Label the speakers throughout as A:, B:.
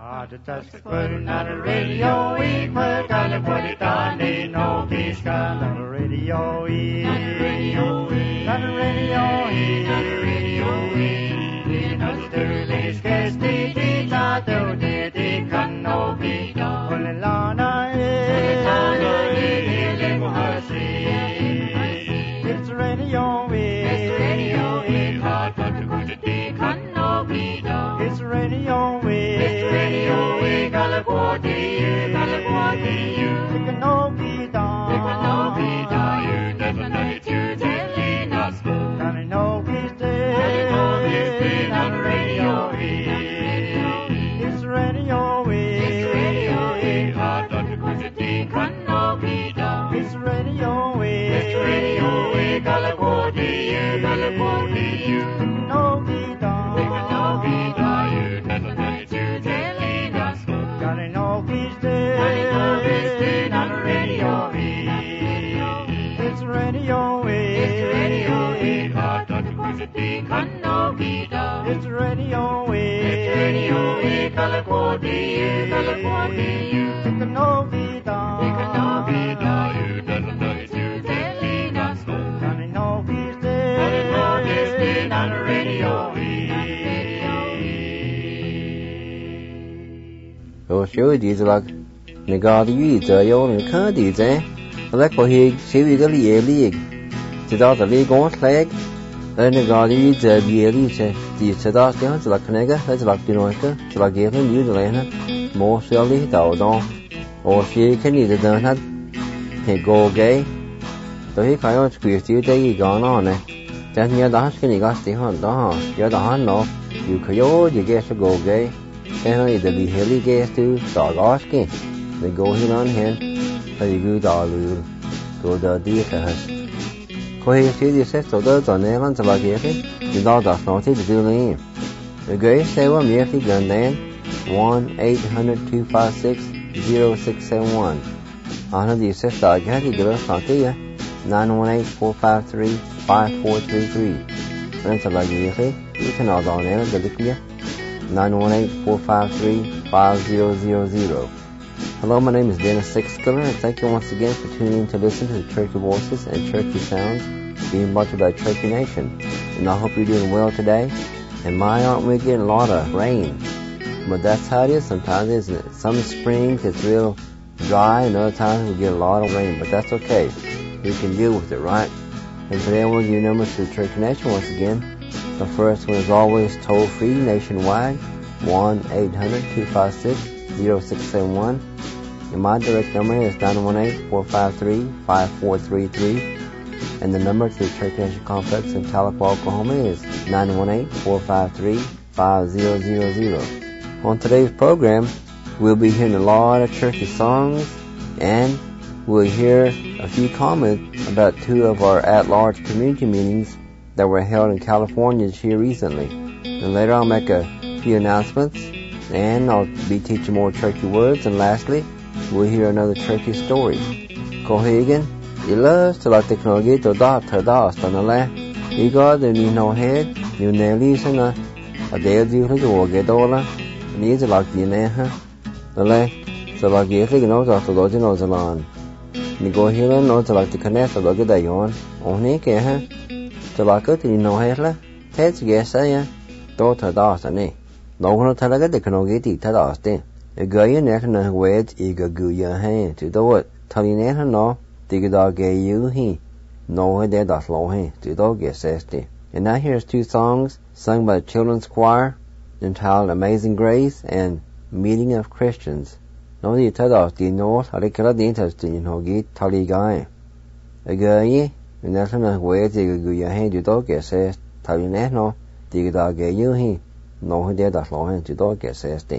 A: Putting on the radio, we put on the put it on the no peace gun on the radio, on the radio, on the radio, on the radio, in the sterling case, the tato, the can no be done. Olelana, it's radio, it's radio, hard but to go to the can no be done. It's radio, it's radio, California, you can no be done. You can no be done. You never know it, you telling us. Can I know this day? On the radio, it's radio, it's radio, hard not to go to the can no be done. It's radio, California, you can no be done. You can no be done. You never know it, you telling us. Can I know this day? On the radio, it's radio, it's radio, hard not to go to the can no be done. It's radio, California, you can no be done. You can no be done. You never know it, you telling us. Can I know this day? Can I know this day on the radio?
B: Rồi số gì rồi người ta đi giờ vô người khác đi chứ lấy có hi xíu cái lý chỉ đó là lý có lấy người ta đi giờ bia đi chứ thì chỉ đó cái là cái này cái là cái nói cái là cái nó như thế này một số lý đầu đó ở phía cái này là nó thì go cái tôi thấy có chuyện gì đây cái nó này chẳng nhớ đó cái này có gì hơn đó giờ đó nóอยู่ขยgì cái sẽ go cái and I the heli gas to Dagaski. They go in on hand, they go to go the theatre. Quay see the set of those on Evan Sabagati, the dog does not take the doing. The gray sailor merely gun then 1-800-256-0671. On the set Dagati, the rest of the 918-453-5433. And Sabagati, you can all on Evan the Liquia. 918-453-5000. Hello, my name is Dennis Sixskiller, and thank you once again for tuning in to listen to the Cherokee Voices and Cherokee Sounds being brought to you by Cherokee Nation. And I hope you're doing well today. And aren't we getting a lot of rain? But that's how it is sometimes, isn't it? Some springs it's real dry, and other times we get a lot of rain, but that's okay. We can deal with it, right? And today we'll give you numbers to the Cherokee Nation once again. The first one is always toll-free nationwide, 1-800-256-0671. And my direct number is 918-453-5433. And the number to the Cherokee Nation Complex in Tahlequah, Oklahoma is 918-453-5000. On today's program, we'll be hearing a lot of Cherokee songs, and we'll hear a few comments about two of our at-large community meetings that were held in California this year recently. And later I'll make a few announcements, and I'll be teaching more Cherokee words, and lastly, we'll hear another Cherokee story. Kohegan, he loves to like technology to dot to dot on the left. He got the no head, you nearly seen a day you to get dollar, and he's like the neha. The left, so like if you know to go to Nozalan. You go here and know to like the connect of the good day on he can. Cho bà cứ thì nó hết lá thế thì ghé say tôi thở đỏ sao nè nó không thở cái để cái nó ghé thì thở đỏ thế gửi nè cái nó quét ý cái gửi giờ hay thì tôi thằng nè nó thì cái đó ghé yếu hi nó hay để đỏ lâu hay thì tôi ghé say thế. And now here's two songs sung by the children's choir entitled Amazing Grace and Meeting of Christians. Nó thì thở đỏ thì nó ở đây cái đó đến thật thì nó ghé thở đi cái gửi nên là nó quét thì người nhà hay tụi tôi kẹt xe thay vì nét nó thì người ta kẹt dưới hi nó hơi để đặt lỗi tụi tôi kẹt xe đi.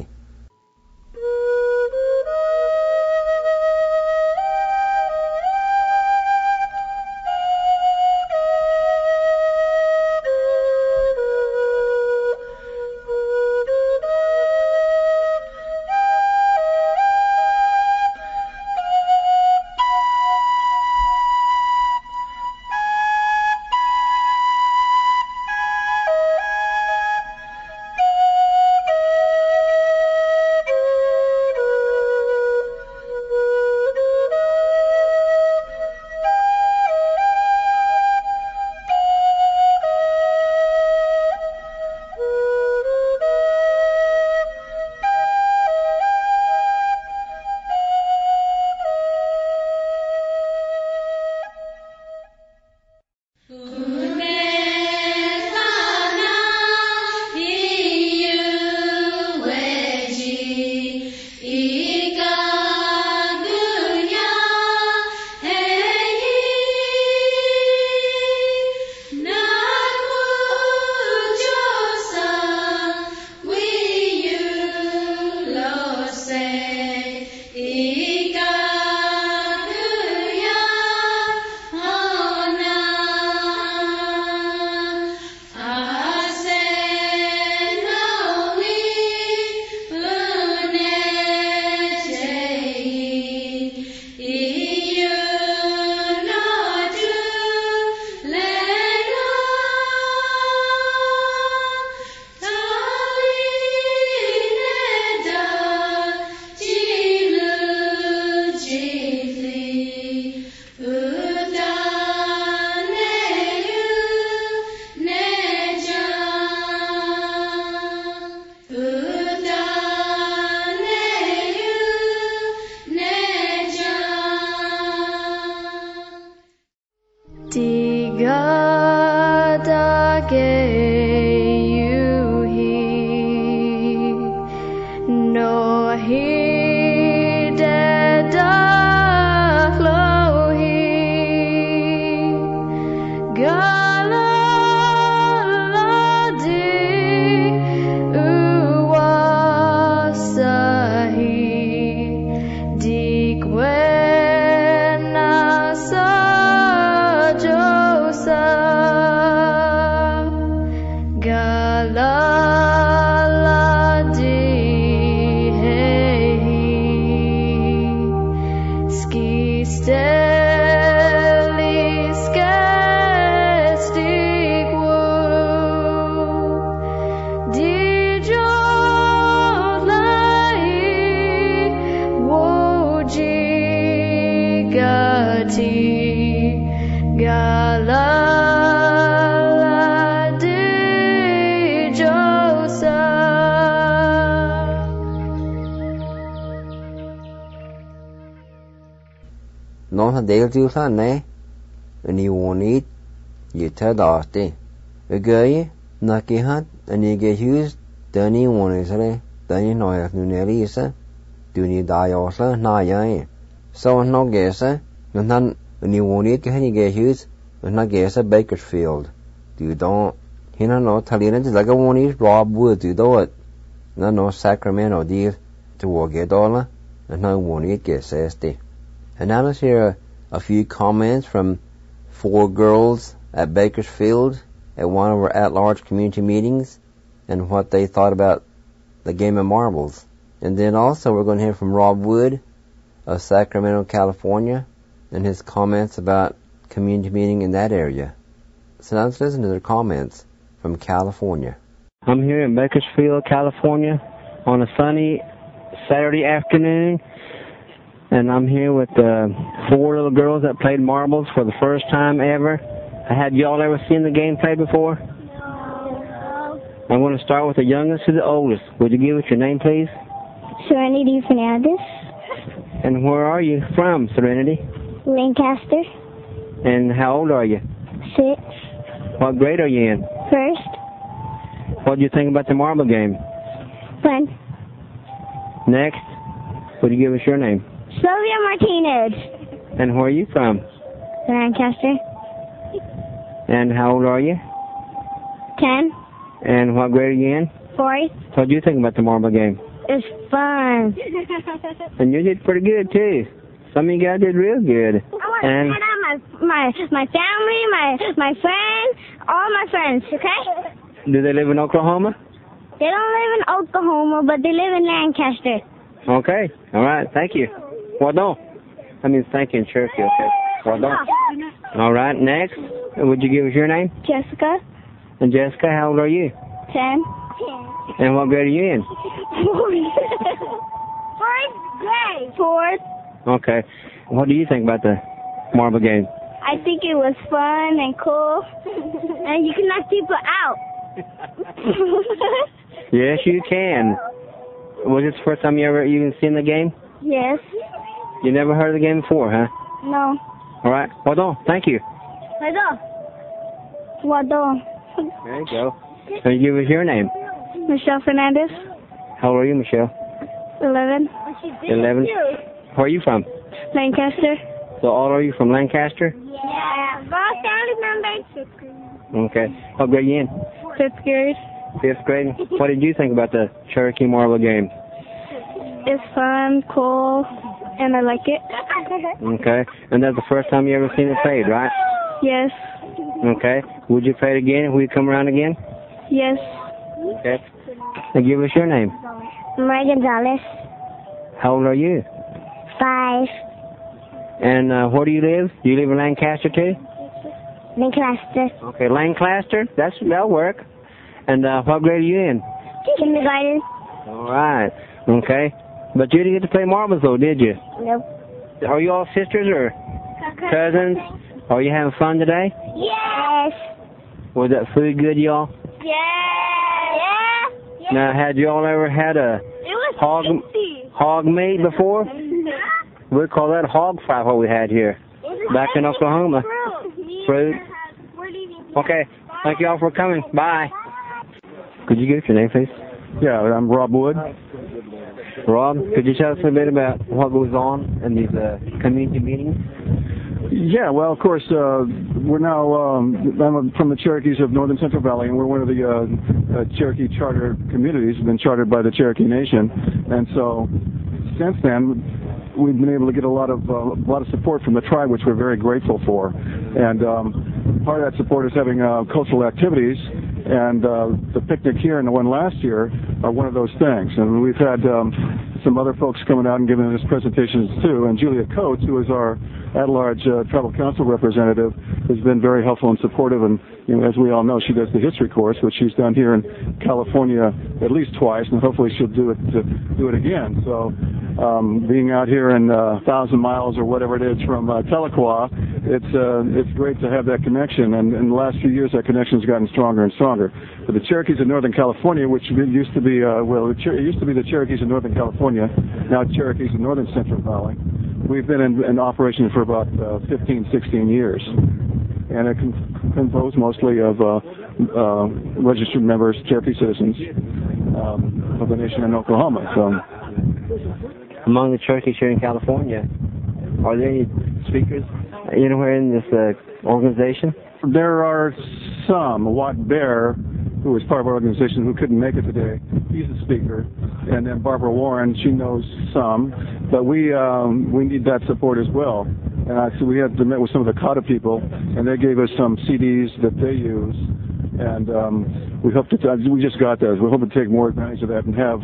B: Någon har delt ut henne, en i wanit, you ted arte. A guy, naki hat, and you get used, Danny wanisre, Danny noyak nunelisa, Duni diosa, na yai. So no gesa, and then when you wanit, can you get used, and not gesa Bakersfield. Do don't, no Talina is like a wanit, Rob Wood, do it. No Sacramento deal to walk a dollar, and no wanit gets este. And now let's hear a few comments from 4 girls at Bakersfield at one of our at-large community meetings and what they thought about the game of marbles. And then also we're going to hear from Rob Wood of Sacramento, California, and his comments about community meeting in that area. So now let's listen to their comments from California.
C: I'm here in Bakersfield, California on a sunny Saturday afternoon. And I'm here with 4 little girls that played marbles for the first time ever. Had y'all ever seen the game played before?
D: No.
C: I'm going to start with the youngest to the oldest. Would you give us your name, please?
D: Serenity Fernandez.
C: And where are you from, Serenity?
D: Lancaster.
C: And how old are you?
D: 6.
C: What grade are you in?
D: 1st.
C: What do you think about the marble game?
D: Fun.
C: Next, would you give us your name?
D: Sylvia Martinez.
C: And where are you from?
D: Lancaster.
C: And how old are you?
D: 10.
C: And what grade are you in?
D: 4th.
C: What do you think about the marble game?
D: It's fun.
C: And you did pretty good, too. Some of you guys did real good.
D: I want to shout out my family, my friends, all my friends, okay?
C: Do they live in Oklahoma?
D: They don't live in Oklahoma, but they live in Lancaster.
C: Okay. All right. Thank you. Pardon. I mean, thank you in Cherokee, okay. Pardon. All right. Next, would you give us your name?
D: Jessica.
C: And Jessica, how old are you?
D: 10.
C: And what grade are you in?
D: 4th grade. 4th.
C: Okay. What do you think about the marble game?
D: I think it was fun and cool, and you can knock people out.
C: Yes, you can. Was this the first time you even seen the game?
D: Yes.
C: You never heard of the game before, huh?
D: No.
C: All right. Hold on. Thank you.
D: Wado.
C: There you go. Can you give us your name?
D: Michelle Fernandez.
C: How old are you, Michelle?
D: 11.
C: 11. Where are you from?
D: Lancaster.
C: So all are you from Lancaster?
D: Yeah. Both family members. 5th grade.
C: Okay. What grade are you in?
D: 5th grade.
C: 5th grade. What did you think about the Cherokee marble game?
D: It's fun, cool, and I like it.
C: Okay. And that's the first time you ever seen it played, right?
D: Yes.
C: Okay. Would you play it again if we come around again?
D: Yes.
C: Okay. And give us your name.
D: Mary Gonzalez.
C: How old are you?
D: 5.
C: And where do you live? Do you live in Lancaster too?
D: Lancaster.
C: Okay, Lancaster. That'll work. And what grade are you in?
D: Kindergarten.
C: All right. Okay. But you didn't get to play marbles though, did you?
D: Nope.
C: Are you all sisters or cousins? Are you having fun today?
D: Yes.
C: Was that food good, y'all?
D: Yeah. Yeah.
C: Now, had y'all ever had a hog meat before? We call that hog fry, what we had here back in Oklahoma. Fruit. Okay. Thank y'all for coming. Bye. Could you give us your name, please?
E: Yeah, I'm Rob Wood.
C: Rob, could you tell us a bit about what goes on in these community meetings?
E: Yeah, well, of course, we're now, I'm from the Cherokees of Northern Central Valley, and we're one of the Cherokee charter communities, been chartered by the Cherokee Nation. And so, since then, we've been able to get a lot of support from the tribe, which we're very grateful for. And part of that support is having cultural activities. And the picnic here and the one last year are one of those things. And we've had some other folks coming out and giving us presentations too. And Julia Coates, who is our at-large tribal council representative, has been very helpful and supportive. And as we all know, she does the history course, which she's done here in California at least twice, and hopefully she'll do it again. So being out here in 1,000 miles or whatever it is from Tahlequah, it's great to have that connection. And in the last few years, that connection has gotten stronger and stronger. But the Cherokees of Northern California, which used to be it used to be the Cherokees of Northern California, now Cherokees of Northern Central Valley. We've been in operation for about 15, 16 years. And it composed mostly of registered members, Cherokee citizens of the nation in Oklahoma. So,
B: among the Cherokees here in California, are there any speakers anywhere in this organization?
E: There are some. Watt Bear, who was part of our organization, who couldn't make it today, he's a speaker. And then Barbara Warren, she knows some. But we need that support as well. And so we had to meet with some of the Kata people, and they gave us some CDs that they use. And we just got those. We hope to take more advantage of that and have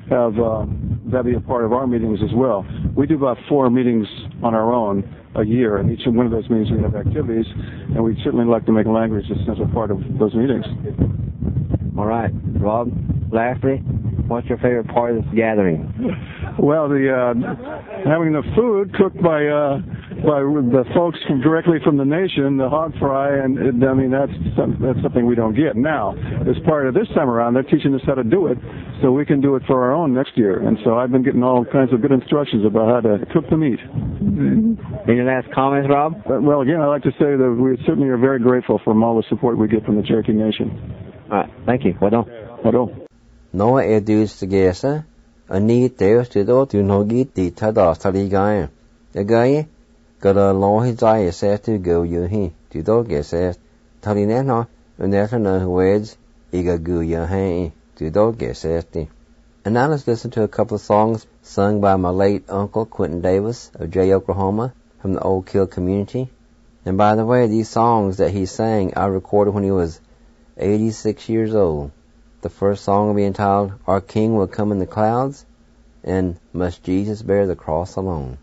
E: that be a part of our meetings as well. We do about 4 meetings on our own a year, and each one of those meetings we have activities, and we'd certainly like to make language a central part of those meetings.
B: All right, Rob, lastly, what's your favorite part of this gathering?
E: Well, having the food cooked by the folks directly from the nation, the hog fry, and I mean that's something we don't get now. As part of this time around, they're teaching us how to do it, so we can do it for our own next year. And so I've been getting all kinds of good instructions about how to cook the meat.
B: Any last comments, Rob?
E: Well, again, I'd like to say that we certainly are very grateful for all the support we get from the Cherokee Nation.
B: All right, thank you. Well done. Noah edus tegesa, ani teos tido tu nogi ti tada saligae. Agae, gada lohi zai se to go yuhi, tido geses, talinena, unetana weds, iga gu yahi, tido gesesti. And now let's listen to a couple of songs sung by my late uncle Quentin Davis of Jay, Oklahoma, from the Old Kill community. And by the way, these songs that he sang, I recorded when he was 86 years old. The first song will be entitled, Our King Will Come in the Clouds, and Must Jesus Bear the Cross Alone.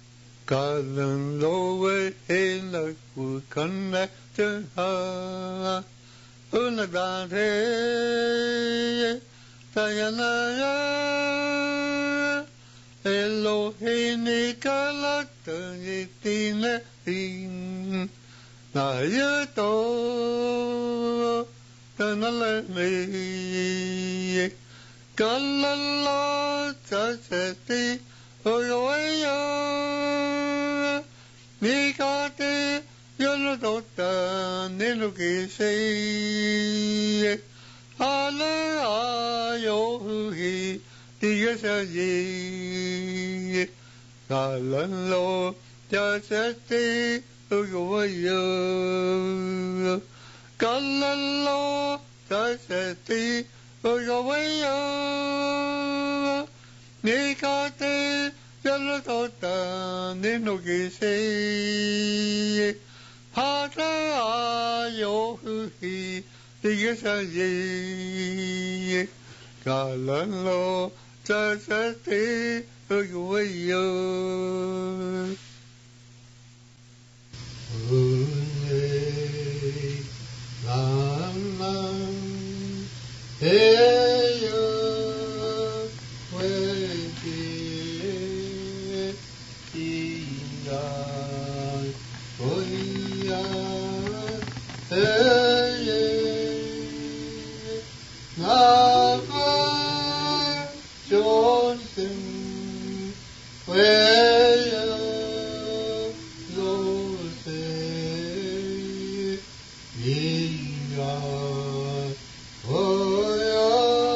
A: Kalala chachati oyoya nikate yonodota nenukise ala ayohi tigasayi kalalo chachati oyoya kalalo chachati oyoya nikate yonodota nenukise ala ayohi tigasayi kalalo chachati oyoya Oh, yeah.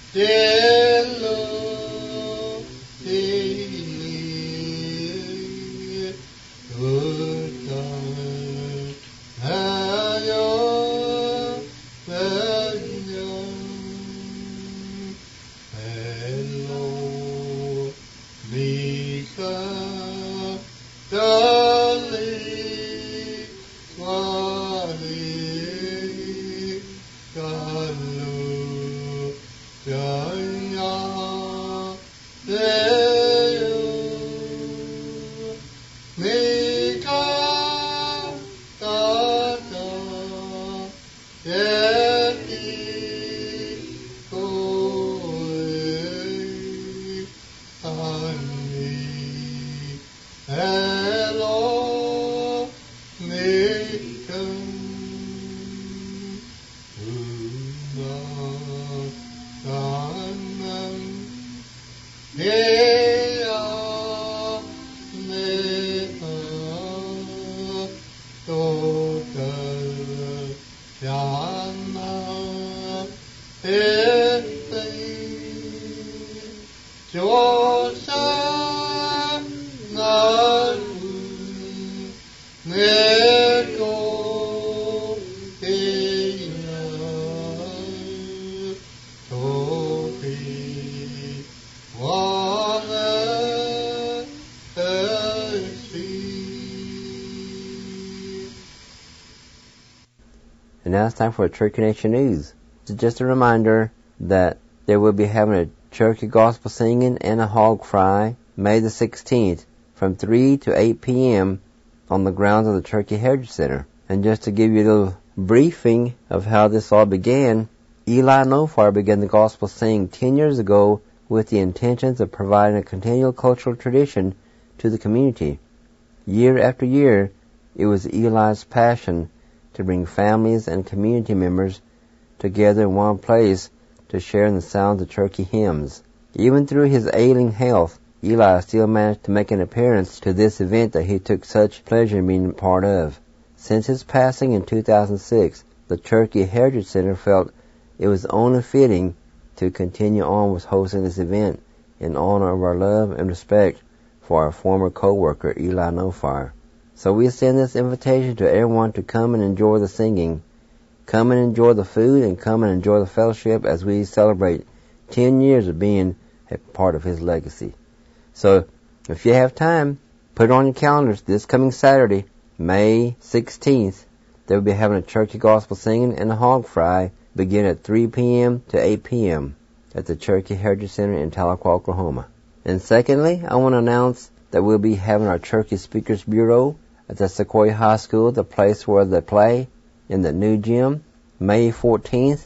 B: And now it's time for Church Connection News. So just a reminder that they will be having a Cherokee Gospel Singing and a Hog Fry May the 16th from 3 to 8 p.m. on the grounds of the Cherokee Heritage Center. And just to give you a little briefing of how this all began, Eli Nofar began the gospel singing 10 years ago with the intentions of providing a continual cultural tradition to the community. Year after year, it was Eli's passion to bring families and community members together in one place to share in the sounds of Cherokee hymns. Even through his ailing health, Eli still managed to make an appearance to this event that he took such pleasure in being part of. Since his passing in 2006, the Cherokee Heritage Center felt it was only fitting to continue on with hosting this event in honor of our love and respect for our former co-worker, Eli Nofar. So we send this invitation to everyone to come and enjoy the singing, come and enjoy the food, and come and enjoy the fellowship as we celebrate 10 years of being a part of his legacy. So if you have time, put it on your calendars this coming Saturday, May 16th. They'll be having a Cherokee Gospel Singing and a Hog Fry begin at 3 p.m. to 8 p.m. at the Cherokee Heritage Center in Tahlequah, Oklahoma. And secondly, I want to announce that we'll be having our Cherokee Speakers Bureau at the Sequoia High School, the place where they play, in the new gym, May 14th,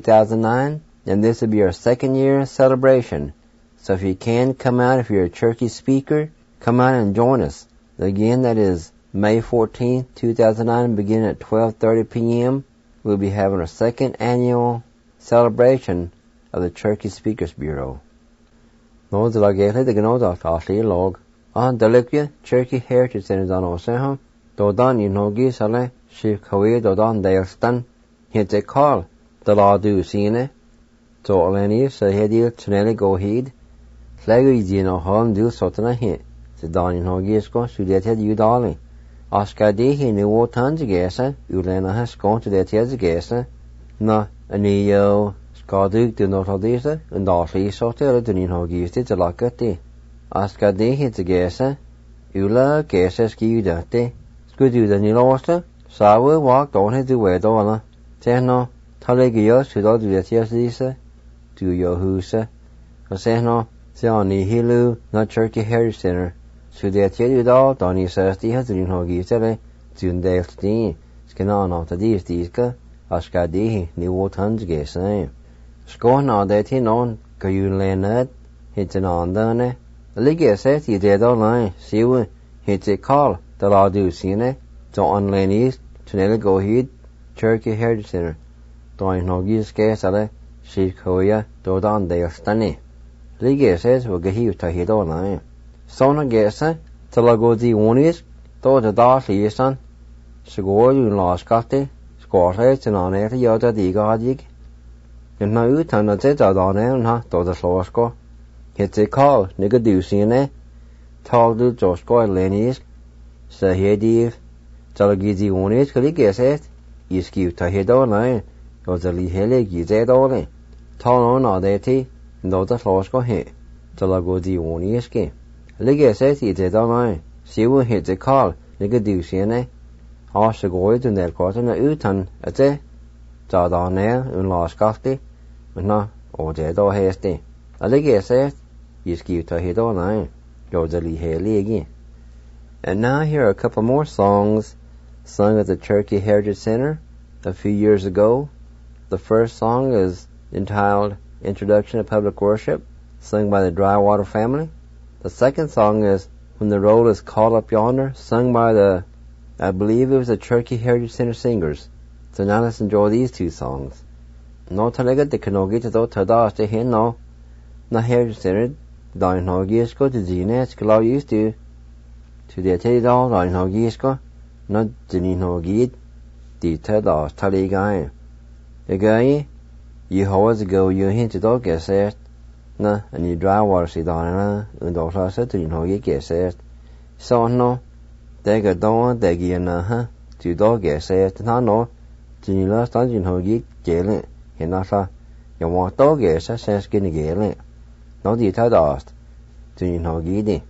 B: 2009. And this will be our second year celebration. So if you can come out, if you're a Cherokee speaker, come out and join us. Again, that is May 14th, 2009, beginning at 12:30 p.m. We'll be having our second annual celebration of the Cherokee Speakers Bureau. Nå de lager det gnå da tasli log. Delikya Cherokee Heritage Center dan oseha. Dodan inogi sale shikawi dodan deilstan. Hinte call the law do sine. So aleni sa hedil tuneli go heed. Flagger yino hon do sotana hit. The dan inogi sko sudeted udali. Askadi he knew what tons gesa. Ulena has gone to the tes gesa. Na anio skaduk do not odisa and dasli sotel do inogi to lakati. Askadi hit the gesa. Ula gesa skudate. Skudu the nilosta. Sawa walked on his way dola. Tehno Talegio should all do that yesterday. Do your husa. Osehno Siani Hilu not Cherokee Heritage Center. Should they tell you all Donny says the Hazardin Hogi Tele, Zundale Steen, Scanon of the Diska, Askadi, New Wotans Gay. Scorn all that he known, Kayun Leonard, hits an on done. The Liga says he did all line, see what hits a call, the law do seen. So on Lane East, to never go heed, Cherokee Heritage Center. Donny Hogi Scasale, Shikoya, Dodan Dale Stunny. Liga says we'll get you to hit all line. Sona gesa, Talagodi Unis, though the Darcy is son. Sigor you lost Scotty, Squatters and on air Yoda the Gadig. and na utan na te dadane na do the slosko hit te call nigga do sine tall do josko lenis sa hediv talagidi onis kali geset iskiu ta hedo na o the li hele gize dole tall on adeti do the slosko he talagodi onis ke ligeset ite dona siwu hit te call nigga do sine Asha goid in der kwarten na utan ate dadane un laskafti na o de do hesti allige set iskiu ta hedo na go the li hele again. And now here are a couple more songs sung at the Cherokee Heritage Center a few years ago. The first song is entitled Introduction to Public Worship, sung by the Drywater family. The second song is When the Roll is Called Up Yonder, sung by I believe it was the Cherokee Heritage Center Singers. So now let's enjoy these two songs. No talaga de kanogi to do tada ste hin no na Heritage Center dine hogi is go to zine skla used to the teddy doll dine hogi is go no dini hogi di tada tali guy the guy you always go you hint to dog get set na and you dry water si dine and also set dini hogi get set so no they go down they gi na ha to dog get set na no dini last dini hogi get hiện nay sao, những món tàu ghé sẽ xem cái này ghé này, nó gì thay đổi, tự nhiên họ nghĩ đi.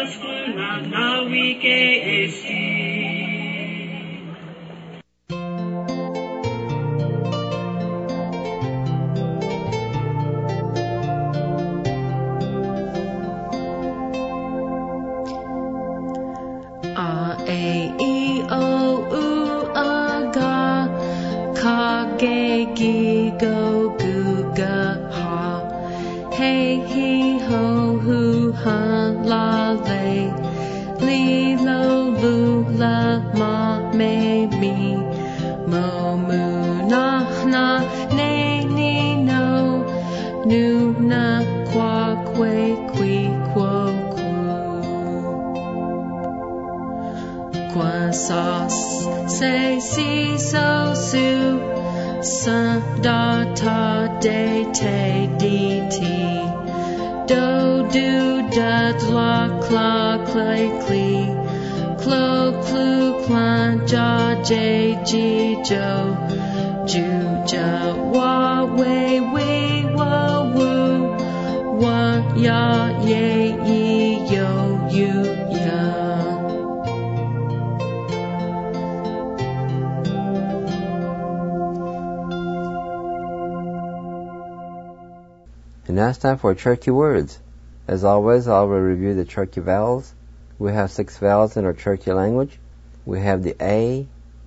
A: skuna na wike esi.
B: And now it's time for Cherokee words. As always, I will review the Cherokee vowels. We have 6 vowels in our Cherokee language. We have the A,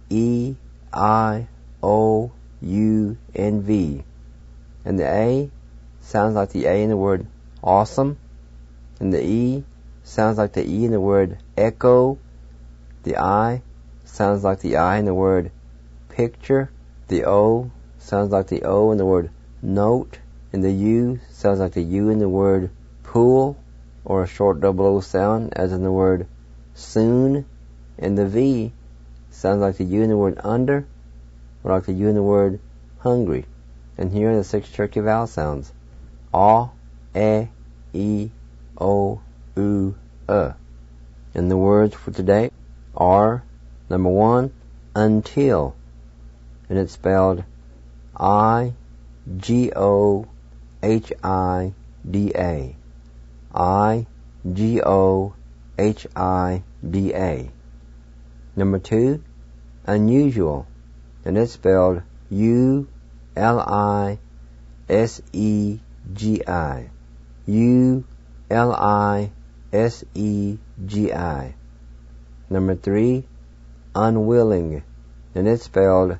B: E, I, O, U, and V. And the A sounds like the A in the word awesome. And the E sounds like the E in the word echo. The I sounds like the I in the word picture. The O sounds like the O in the word note. And the U sounds like the U in the word pool, or a short double O sound, as in the word soon. And the V sounds like the U in the word under, or like the U in the word hungry. And here are the 6 Cherokee vowel sounds. A, E, O, U, And the words for today are, number 1, until. And it's spelled I-G-O-H-I-D-A. I-G-O-H-I-D-A. Number 2, unusual. And it's spelled U-L-I-S-E-G-I. U-L-I-S-E-G-I. Number 3, unwilling. And it's spelled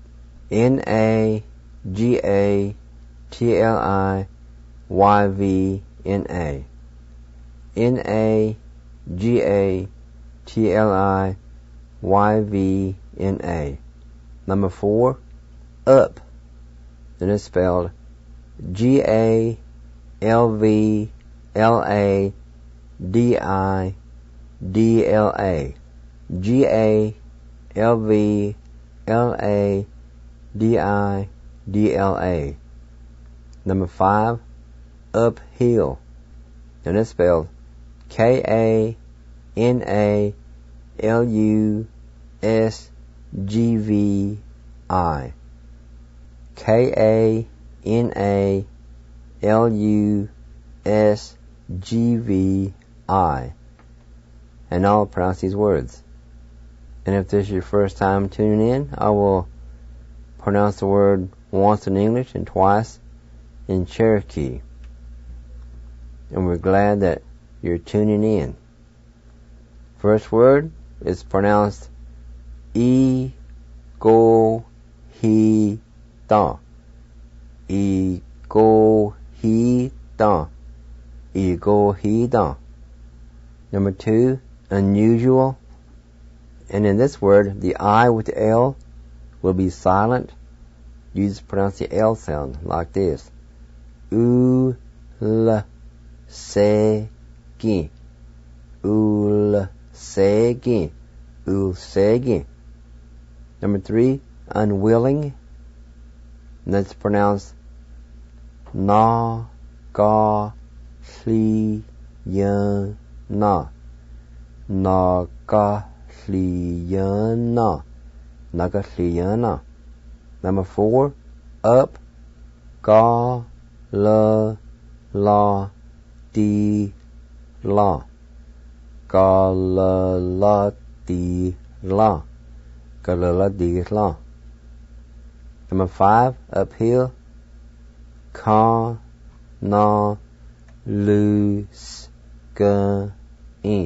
B: N-A-G-A-T-L-I-Y-V-N-A. N-A-G-A-T-L-I-Y-V-N-A. Number 4, up. And it's spelled G-A-L-V-L-A-D-I-D-L-A. G-A-L-V-L-A-D-I-D-L-A. Number 5, uphill. And it's spelled K-A-N-A-L-U-S-G-V-I. K-A-N-A-L-U-S-G-V-I. And I'll pronounce these words. And if this is your first time tuning in, I will pronounce the word once in English and twice in Cherokee. And we're glad that you're tuning in. First word is pronounced E-go-he-da. E-go-he-da. E-go-he-da. Number 2, unusual. And in this word, the I with the L will be silent. You just pronounce the L sound like this. U-l-se-gi. U-l-se-gi. U-se-gi. Number 3, unwilling. And that's pronounced na-ga-li-yan-na. Na-ga-li-yan-na. Na-ga-li-yan-na. Number 4, up. Ga-la-la-di-la. Galalati-la. Galalati-la. Number 5, uphill. Kanaluskai.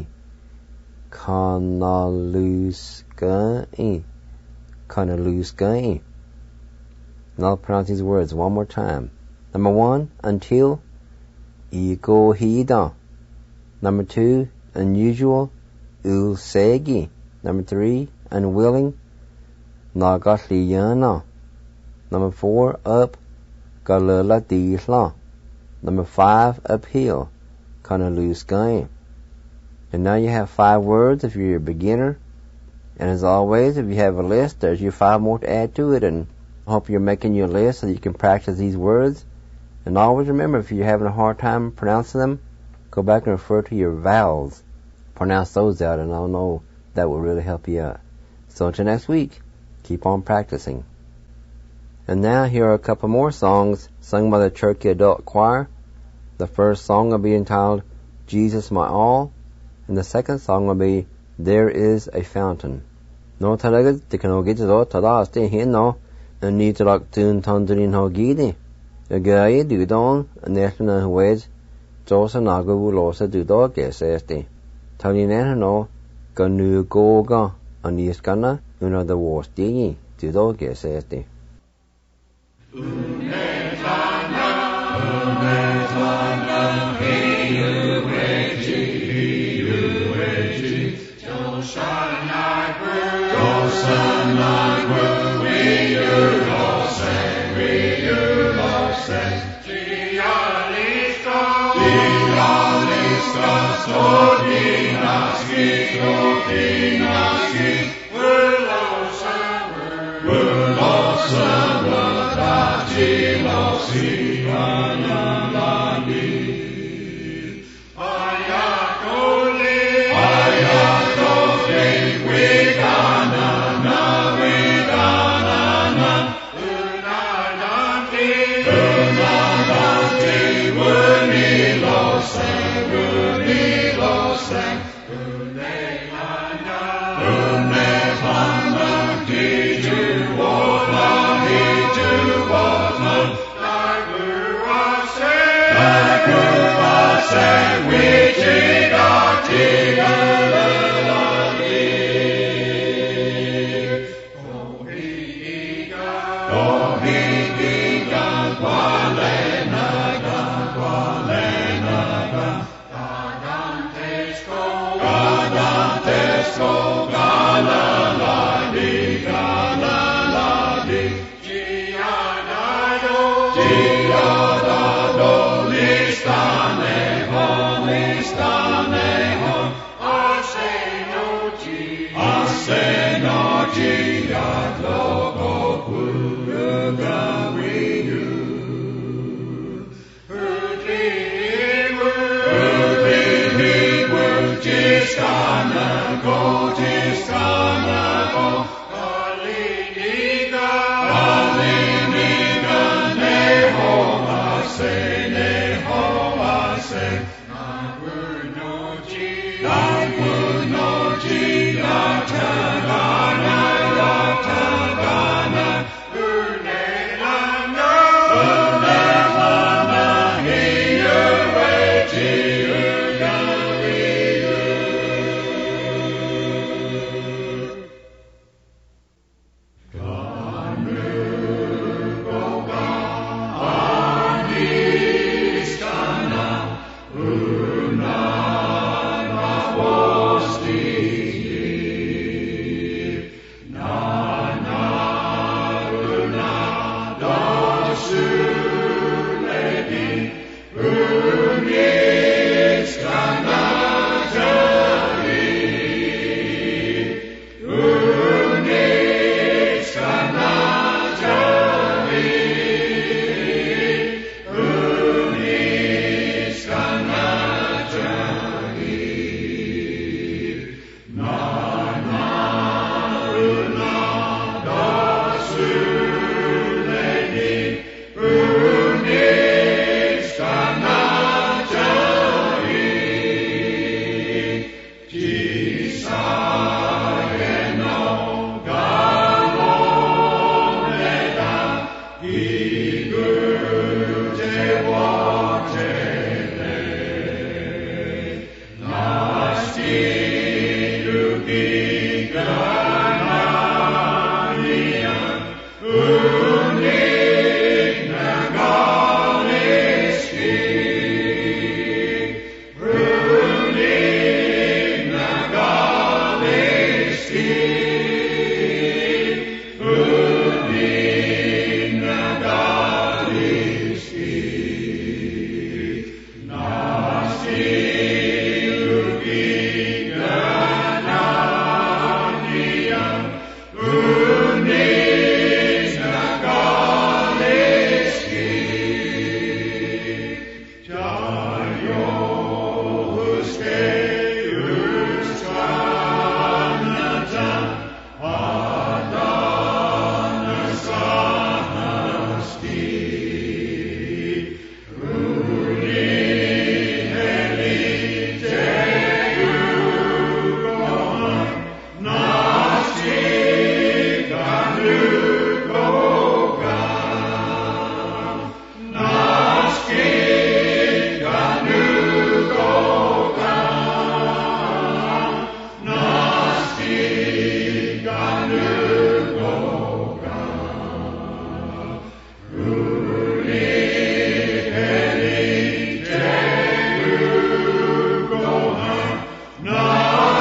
B: Kanaluskai. Kanaluskai. Now I'll pronounce these words one more time. Number 1, until. Ikohida. Number 2, unusual. Ulsegi. Number 3, unwilling. Nagatliyana. Number 4, up. Galalati-la. Number 5, uphill. Kanaluskai. And now you have 5 words if you're a beginner. And as always, if you have a list, there's your 5 more to add to it. And I hope you're making your list so that you can practice these words. And always remember, if you're having a hard time pronouncing them, go back and refer to your vowels. Pronounce those out, and I'll know that will really help you out. So until next week, keep on practicing. And now here are a couple more songs sung by the Cherokee Adult Choir. The first song will be entitled, Jesus My All, and the second song will be, There Is a Fountain. No talaga tikanogizo tadaste hino, and need to lock tune tundrin hogidi. A guy do don, a national wedge, Josa Nagawu Losa do dog guessesti. Talinano, Ganu Goga, and Yiskana, the worst dingy, do dog guessesti.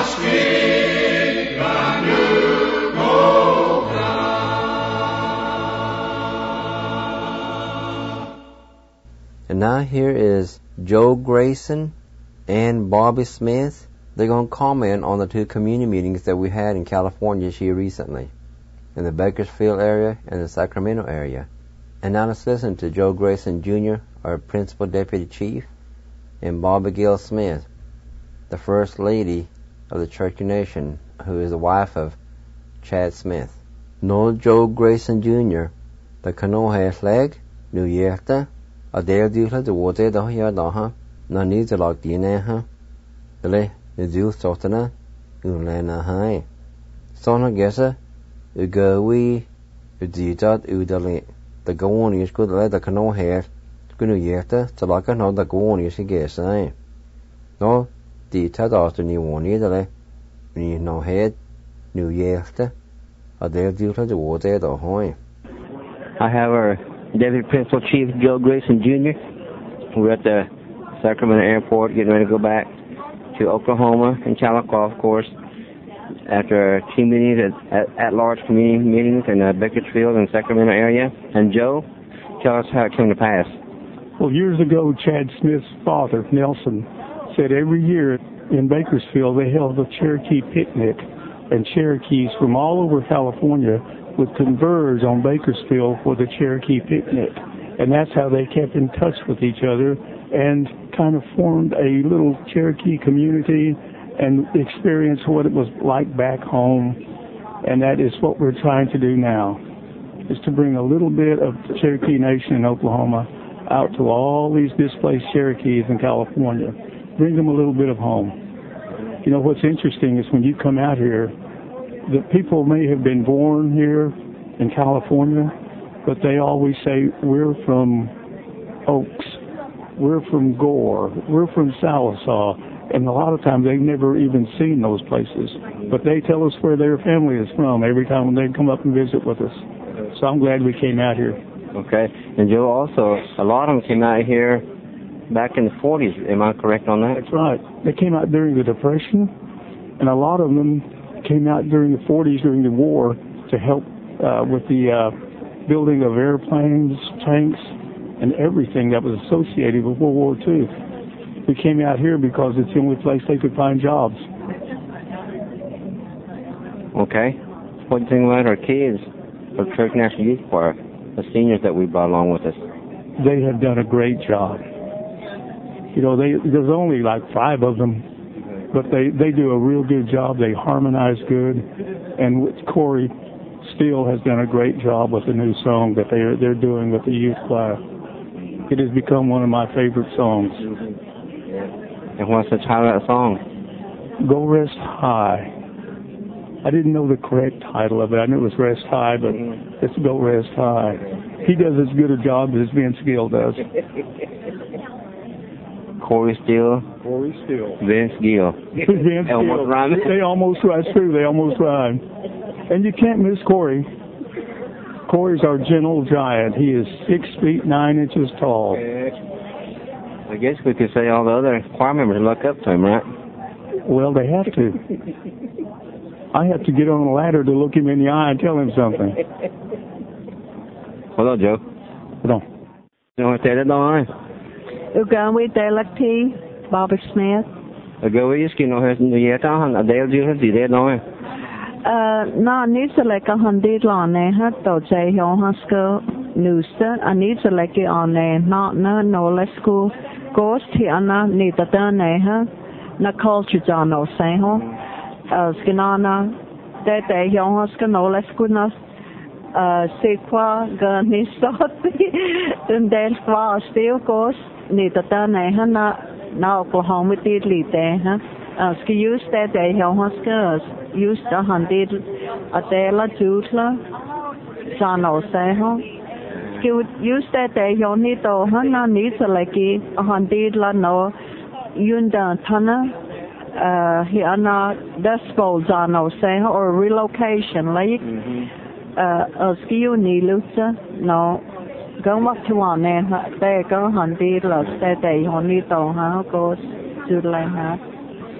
B: And now here is Joe Grayson and Bobby Smith. They're going to comment on the 2 community meetings that we had in California here recently, in the Bakersfield area and the Sacramento area. And now let's listen to Joe Grayson Jr., our Principal Deputy Chief, and Bobby Gail Smith, the First Lady of the Cherokee Nation, who is the wife of Chad Smith. No Joe Grayson Jr., the Kanohe Flag, New Yerta, a dale dula de wote da yadaha, na needs a lock dina, the le, the Jew Sotana, Ulana High. Sona Gessa, Ugawi, Uditat Udali, the Gawani is good let the Kanohe, Gunu Yerta, to like another Gawani is a guess, eh? No, the Tadas New one either, when no head, New Yerta, a dale dula de wote da hoy.
C: I have our Deputy Principal Chief Joe Grayson Jr. We're at the Sacramento Airport getting ready to go back to Oklahoma and Chillicothe, of course, after 2 meetings at large community meetings in the Bakersfield and Sacramento area. And Joe, tell us how it came to pass.
F: Well, years ago, Chad Smith's father, Nelson, said every year in Bakersfield they held a Cherokee picnic, and Cherokees from all over California would converge on Bakersfield for the Cherokee picnic. And that's how they kept in touch with each other and kind of formed a little Cherokee community and experienced what it was like back home. And that is what we're trying to do now, is to bring a little bit of the Cherokee Nation in Oklahoma out to all these displaced Cherokees in California. Bring them a little bit of home. You know, what's interesting is when you come out here, the people may have been born here in California, but they always say, we're from Oaks, we're from Gore, we're from Sallisaw, and a lot of times they've never even seen those places. But they tell us where their family is from every time when they come up and visit with us. So I'm glad we came out here.
C: Okay. And Joe, also, a lot of them came out here back in the 40s. Am I correct on that?
F: That's right. They came out during the Depression, and a lot of them came out during the 40s, during the war, to help with the building of airplanes, tanks, and everything that was associated with World War II. We came out here because it's the only place they could find jobs.
C: Okay. What do you think about our kids, our Cherokee National Youth Choir, the seniors that we brought along with us?
F: They have done a great job. You know, there's only like 5 of them, but they do a real good job. They harmonize good, and Corey Steele has done a great job with the new song that they're doing with the youth choir. It has become one of my favorite songs.
C: And what's the title of that song?
F: Go Rest High. I didn't know the correct title of it. I knew it was Rest High, but it's Go Rest High. He does as good a job as Vince Gill does.
C: Corey Steele. Vince Gill.
F: Vince Gill. They almost rhyme. That's true. They almost rhyme. And you can't miss Corey. Corey's our gentle giant. He is 6 feet 9 inches tall.
C: I guess we could say all the other choir members look up to him, right?
F: Well, they have to. I have to get on a ladder to look him in the eye and tell him something.
C: Hello, Joe.
F: Hello.
C: No, say that on.
G: Ugawi Delati, Bobby Smith.
C: Ugawi skin no has no yet on a day of you the dead no.
G: No, needs to like a hundred on a hat to say on Haskell Newster. I need to like it on a not no less school. Ghost here, need to turn a hat. Na culture John no say ho. Skinana, that a young Haskell no less good enough. C'est quoi, Garnisoti, and then far still goes. Need to turn a na Oklahoma did lead there. Ski use that a young Haskell used 100 a day la jutla. John no say ho. Ski use that a young nito hana needs a like 100 la no yunda tana. Here disposal John no say or relocation like. Ski you need Luther no. Go up to one and they go 100 lots that they only don't have goes to like that.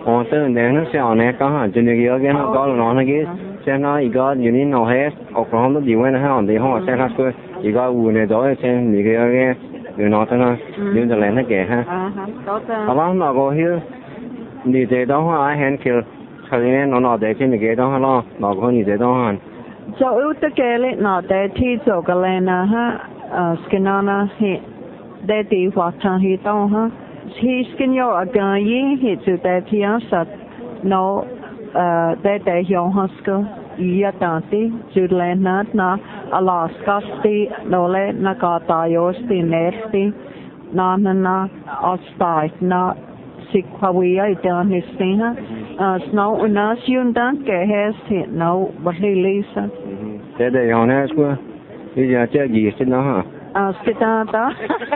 C: on the then say on it can to the again got on again say now you got you need no head Oklahoma you went on the home say that's you got wounded door saying you again you not you the land again ha along now go here they don't I hand kill Karine nó để trên cái đó lo nó có như thế đó hả
G: cho ưu tất cả lệ nó để thi cho cái này nè ha skinana he để đi hoạt trang he đó ha he skin yo ở cái gì he cho để thi ăn sạch nó để hiểu hết cái ý ta tí cho lên nó Alaska tí nó lên nó có tayo tí net tí nó outside nó Sikhawi ay done his thing snow unas yun dan ke has hit no but he lisa
C: để on as well bây giờ chơi gì xin nó hả
G: skita ta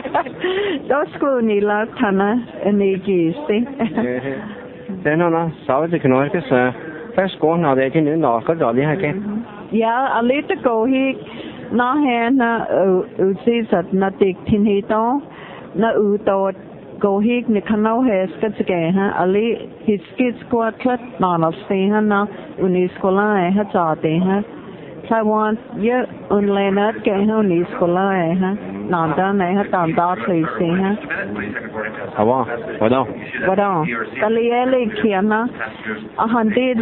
G: đó school ni la thana ni gì xí
C: thế nó sáu thì nói cái sao first school nào để trên những đó có rõ đi hay cái
G: a little go he na han na si sat na tik thin hi to na to go hik ni kanau hes katske ha ali his kids squad klat non of stay ha na uni skola ha chate ha Taiwan ye unlenat ke ha uni skola ha non da nei ha tam da thei se ha
C: awa wada
G: kali ele kiana a handid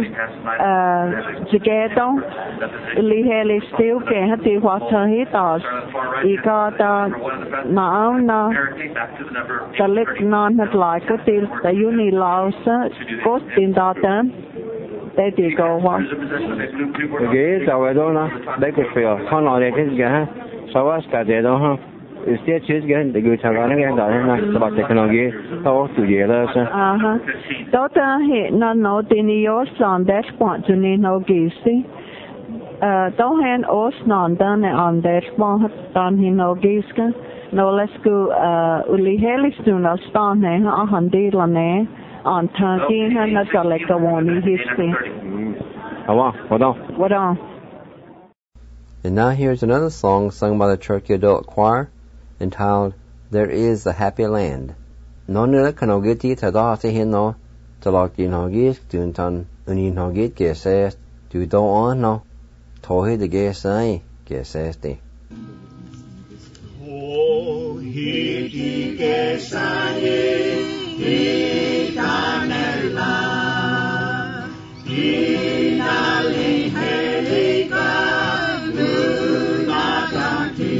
G: jigeto li hele still ke ha ti wa tha hi ta I ka ta na Talik non had like it till the uni laws cost in that time. They did go one.
C: Okay, so I don't know. They could feel. How long they can get? So what's that? They don't have. Is there choose again? The good time again. That's about technology. How to get us?
G: Daughter, he no dini your son. That's what you need no gisi. Don't hand us none done on that one. Done he no giska. No, let's go. Uli helistun al stane a handi lane on Turkey and that's like a warning history. What on?
B: And now here's another song sung by the Cherokee Adult Choir entitled "There Is a Happy Land." No nila kanogiti tada se hino talak din hogis tuntan unin hogit ke ses tu do on no tohi de ge sai ke ses de.
A: Hiti kesani hitanella hinali helika lunatanti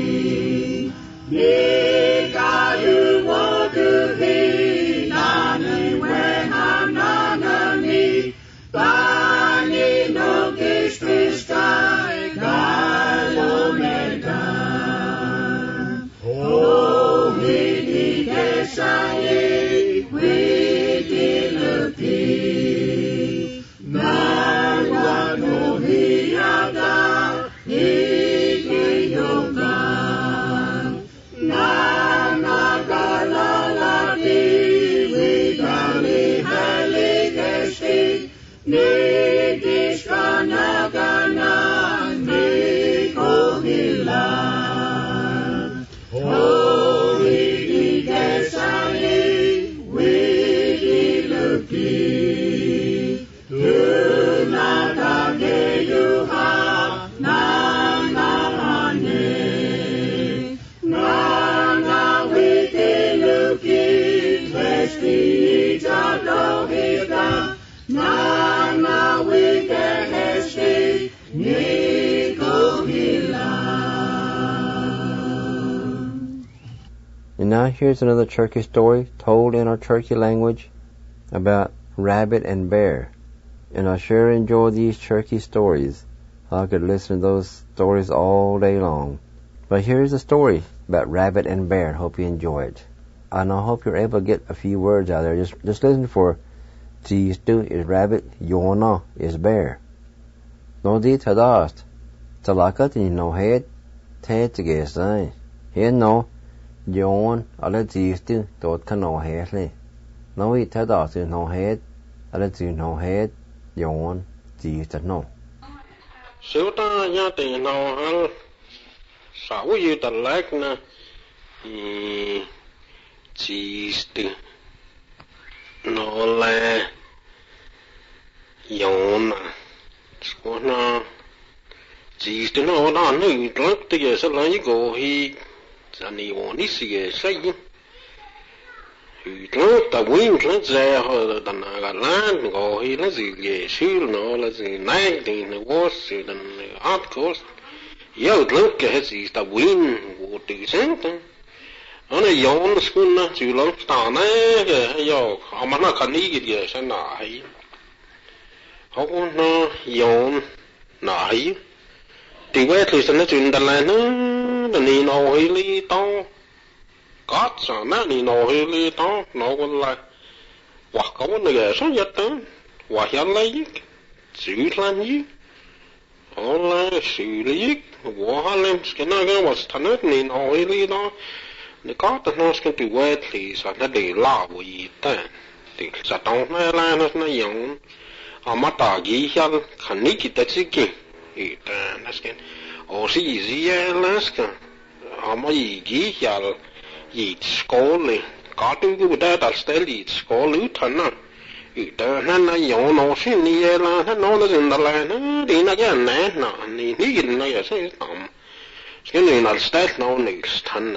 A: nikayu woduhi nani wehananani bani no kispistai galomeda Saye widilupi Narwa no hiyada ikiyoga Nanagalalapi widali halikesti Nidishkanagana nikohila
B: And now here's another Cherokee story told in our Cherokee language about rabbit and bear. And I sure enjoy these Cherokee stories. I could listen to those stories all day long. But here's a story about rabbit and bear. Hope you enjoy it. And I hope you're able to get a few words out there. Just listen for Tistu is rabbit, Yona is bear. No di tadast. Talakat in no head, te together. Here no. Yon alle tistu dot kan no head le. No it tadast in no head, alle to no head, yon tistu no.
H: Suta yati no hal. Sao you the leg na. Tistu. No le. yona skona chỉ từ nó đã nuôi rất tới giờ sẽ lấy go hi anh yêu ní gì sai rồi ta win rất dễ hồi đàn gà lan go hi là gì vậy xíu nó là gì này thì nó có sự đàn art course yêu rất cái gì ta win vô tự sáng ta anh ấy yona skona chỉ lắm ta này cái yêu mà nó cần ý cái gì sẽ nãy họ cũng nó yona nãy thì quét thì sẽ nói chuyện đàn lại nó nì nô hi li to có sao nó nì nô hi li to nó còn lại hoặc có vấn đề số nhất đó hoặc hiện lấy xử làm gì họ là xử lý của họ lên cái này cái mà thành nó nì nô hi li đó nếu có thì nó sẽ từ quét thì sẽ nó để lao gì ta thì sẽ trong này là nó dùng mà ta ghi hiện khẩn ní kita chỉ kì ta nó sẽ o si zia laska ama gi yal yi skole ka tu gu da da steli skole utana ita na yo no sin ni la no la sin da la na di na ga na ni gin na ya se tam sken ni na stel no ni stan na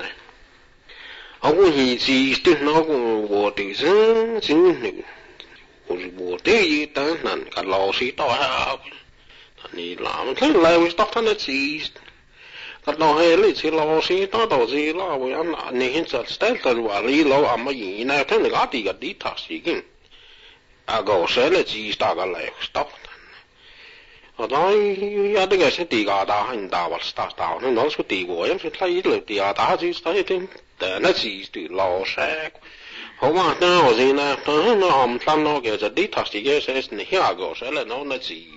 H: au hi ji tu no gu wo ti zin jin ni wo ti yi ta nan ka lo si to ha ni làm thế là vì tóc thân chỉ cái đó hay là chỉ lo xí đó đâu gì lo vì anh này hiện giờ style từ và lý lo à mà gì này thế này cái gì cái đi thắc gì kinh à go sẽ là chỉ ta cái này tóc ở đó ya cái sẽ đi cái đó hành đạo và start đạo nó sẽ đi của em sẽ thấy là đi cái đó chỉ thấy thế để nó chỉ từ lo sẽ không mà nó gì nè nó không tham nó cáiจะđi thắc gì cái sẽ này go sẽ là nó chỉ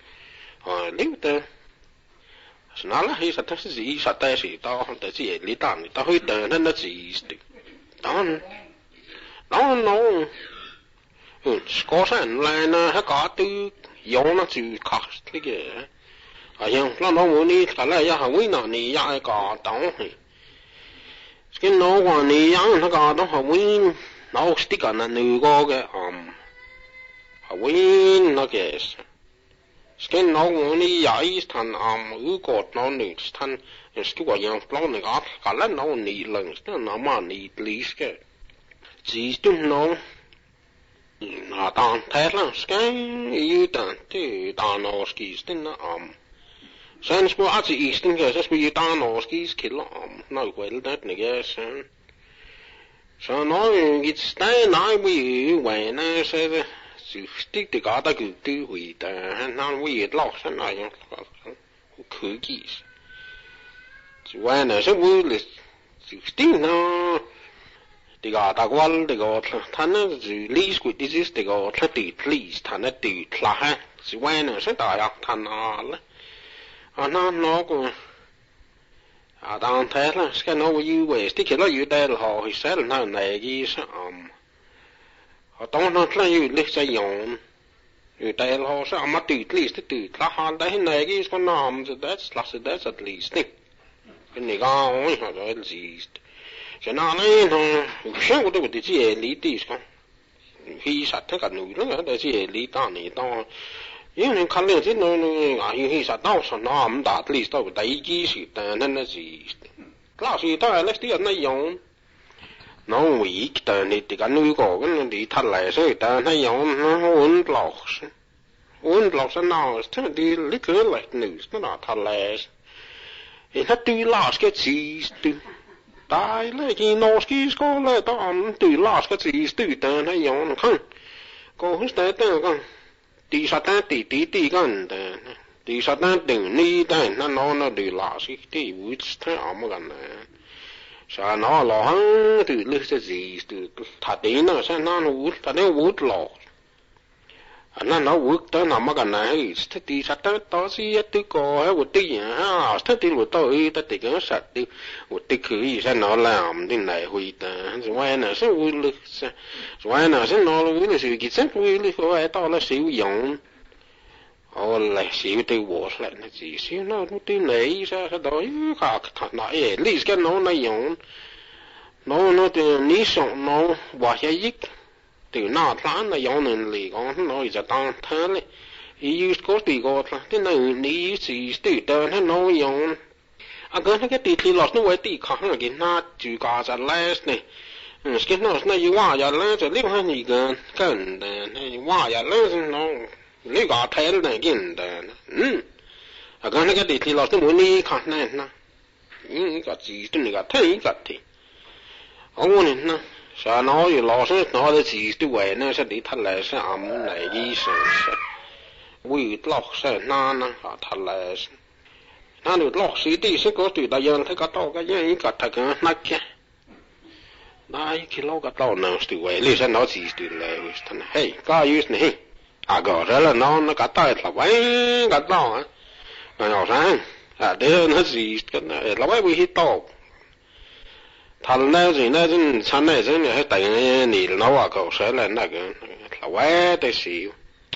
H: livet snarare hisa tässä si sateesi tahan te sie litan ta hoitaa nänä siisti tan no skosan läna ha kaatu jona sy kastlike ajan plano moni kala ja hawina ni ja ka taon skin no wa ni ja ha ka to hawin no stikana nu go ge hawin no kes sken no ni yai stan got no ni stan skua yang plan ni at kala no ni lang stan na ma ni liske ji tu no na tan thela sken yu tan tu ta no ski stan na sen spo at i stan ge ses yu ta no ski skill no wel dat ni ge sen so no git stan na wi when I say stick the gata good with and now we lost and I cookies. So when I said we list 16 no the gata wall the got tanner the least with this is the got 30 please tanner the claha. So when I said I have tanner and no go I don't tell us can know you way stick it like you there how he said now is họ tông nó là như lịch sử dụng người ta họ sẽ mà từ là họ đấy này cái con nằm so that's at least cái này có họ nói gì cái nào này nó sáng của tôi chỉ lý tí con khi sát thế cả núi nữa đấy chỉ lý ta này to因为看了这那啊，因为啥到啥那么大，历史到第几时代那是，老师他那是那用。nó weak ta ni ti kan nu ko kan di thal lai se ta na yon nó un lock now is to di little like news nó thal lai e ha tu last cái gì tu tai le ki no ski sko le ta am tu last cái gì tu ta na yon kan ko hu sta ta kan ti sa ta ti kan ta ti sa ta ding ni ta na no di last ti which ta am kan sa nó lo hăng từ lịch sử gì từ thà tí nó sa nó vút ta nó vút lo anh nó vút tới nằm cái này thế thì sát tới to xí tới co hay vút tí ha thế thì vút tới ta thì cái sát tí vút tí cứ sa nó làm thế này huy ta rồi nó sẽ vút lịch rồi nó sẽ nó vút lịch sử cái sẽ vút lịch rồi to là sử dụng lại xíu từ bộ lại là gì xíu nó từ lấy ra cái đó khác thật nãy lý cái nó dùng nó từ ní sống nó bỏ cái ít từ nào tháng là dùng nên lì con nó giờ tăng thế này use costi got la tin na ni si stu da na no yon a gan ha ti ti los no we ti kha ha gi na ju ga za les ne skin no na yu wa ya le ze li ha ni gan kan da ni wa ya le no li ga thel na gin da a gan ha ti ti los no ni kha na na ga ji tu ni ga thai ga ti ong ne na sa no yu los no de ji tu we na sa di tha le sa am na yi sa we lock sa na na ha tha le na được lọt sĩ đi sẽ có tùy đại dân thấy cả tàu cái gì cả thằng cái nát kia này khi lâu cả tàu nào tùy vậy lý sẽ nói gì tùy lệ thằng hey có use này à gọi ra là nó cả tay là vậy cả tàu á mà nhỏ sáng để nó gì cái này là vậy bị hít tàu thằng này gì này trên sáng này trên này tại này nó à cậu sẽ là cái là vậy để xíu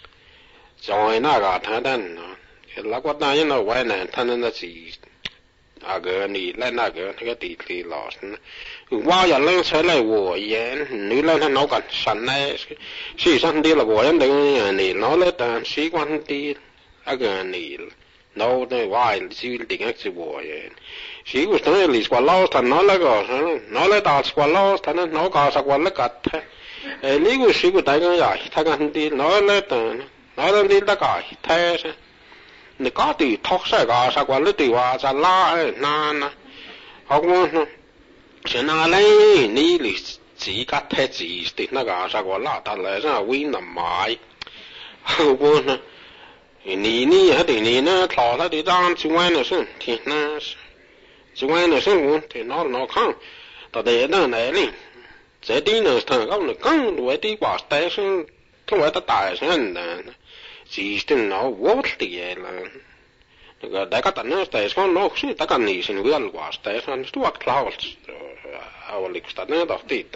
H: rồi nó cả thằng đó là quát na nó vậy nè thanh nó chỉ à cái này lên na cái tỷ tỷ lọt qua giờ lên sẽ lại của yên nữ lên nó còn sẵn này sĩ sẵn đi là của yên đừng này nó lên tàn sĩ quan đi à cái này nó này vài chỉ định cái gì của yên sĩ của nó là qua lâu thằng nó là cái nó là tao qua lâu thằng nó có sao qua là cắt lý của sĩ của đại cái gì thằng đi nó lên tàn nó lên đi là cái thế nè có từ thóc sai cả sao qua lấy từ hoa ra lá na na học ngon sẽ na lấy ní lì chỉ cắt thế chỉ từ na cả sao qua lá ta lấy ra win nằm mãi học ngon ní hết thì ní nó thò ra thì đang chung quanh nó xuống thì na chung quanh nó xuống thì nó không ta để nó này đi sẽ đi nó thằng góc nó căng đuổi đi qua té xuống không phải ta tài sang chỉ tin nó vô thì là cái đại các tận nó tại sao nó không ta cần gì xin viên quá tại sao nó tuột clouds ao lịch tận nó đọc tít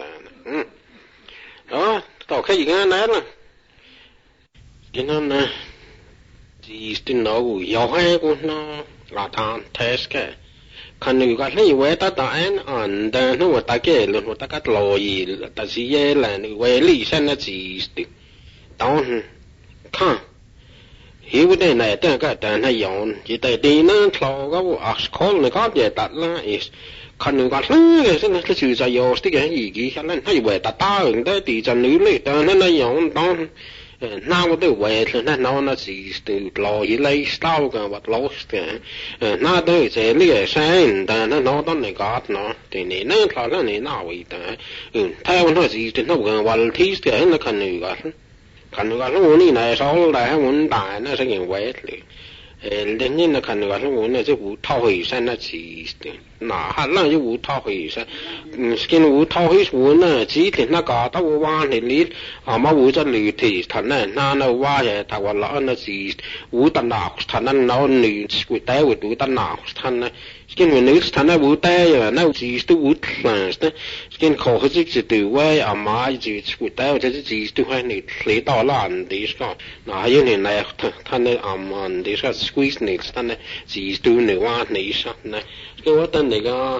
H: đó tao cái gì cái này là cái nó nè chỉ tin nó yếu hay của nó là thằng test cái khăn người cái này về ta tại anh đã nó ta cái luôn ta cắt lòi ta chỉ là về lý sinh nó chỉ tao khăn hiểu đây này ta cái ta hay dùng chỉ tại đi nó thò cái call này có gì đặt là khăn người cái này cái nó chỉ là dùng cái gì cái này hay về ta ở đây thì chân nữ này ta nó dùng tao nào cái về nó chỉ từ lòi lấy sao cái vật lót cái nào đây sẽ lấy sang ta nó đó này có nó thì này nó thò nó này nào vậy ta theo nó chỉ thì nó gần vào thi cái nó khăn người cái nó muốn này sau lại muốn đại nó sẽ nhiều vậy đương nhiên là cái nó muốn này chứ vụ thao hủy sang nó chỉ nã hạt là chứ vụ thao hủy sang cái vụ thao hủy muốn là chỉ thì nó có tao qua thì lít mà vụ cho lì thì thằng này nó qua thì thằng qua lỡ nó chỉ vụ tận nào thằng nó lì quỷ té quỷ túi tận nào thằng này cái người nữ thằng này vụ té rồi nó chỉ tu vụ là cái khó hết chỉ từ quay mà chỉ quỷ té rồi chỉ tu hay này lấy tao là anh đi sao nãy giờ này thằng này anh đi sao squeeze này thằng này chỉ tu này qua này sao này cái quá tên này cái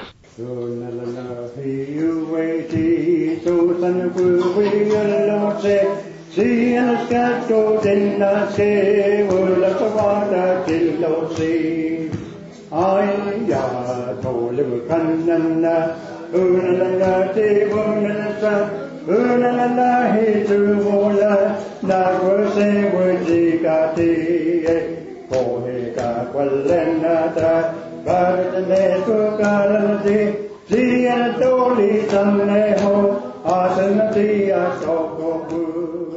A: ai ya thổ lực khăn na na te bom na sa na he tu mola na ko se wo ji ka ti ko he ka kwalen na ta ba ne ko ka la ti ji an to li sam ne ho a san ti a so ko bu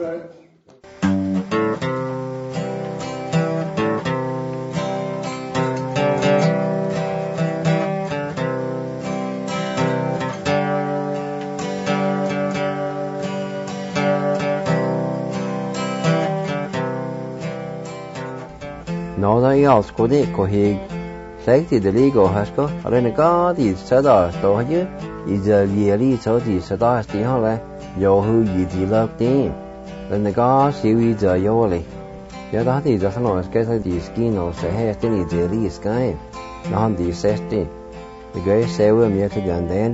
B: nó đó yêu của đấy của hi sáng thì để đi của hết có ở đây nó có thì sẽ đó tổ chứ giờ về đi số thì sẽ đó thì họ là vô hư gì thì lớp đi nên nó có siêu gì giờ vô lại giờ đó thì giờ nó cái thì skin nó sẽ hay cái gì giờ đi sky nó không thì sẽ đi the great say with me to gun then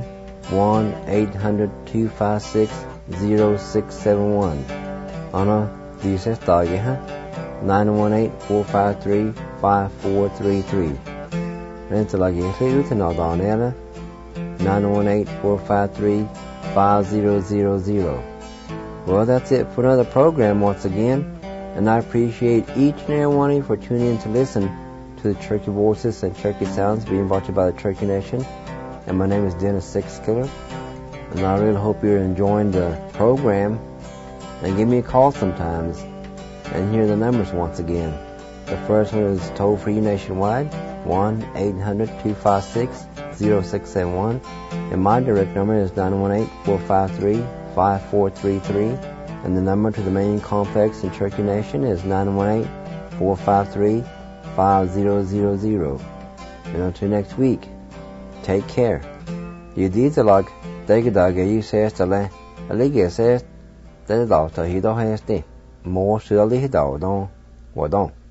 B: 1-800-256-0671 nó thì sẽ tỏ vậy ha 918-453-5433. Renta la gehli utana donela 918-453-5000. Well, that's it for another program once again, and I appreciate each and every one of you for tuning in to listen to the Cherokee Voices and Cherokee Sounds being brought to you by the Cherokee Nation. And my name is Dennis Sixkiller, and I really hope you're enjoying the program. And give me a call sometimes, and hear the numbers once again. The first one is toll-free nationwide, 1-800-256-0671, and my direct number is 918-453-5433, and the number to the main complex in Cherokee Nation is 918-453-5000. And until next week, take care. You did the log, take a dog, you say, a leg says, the doctor, he don't have to. More surely he don't.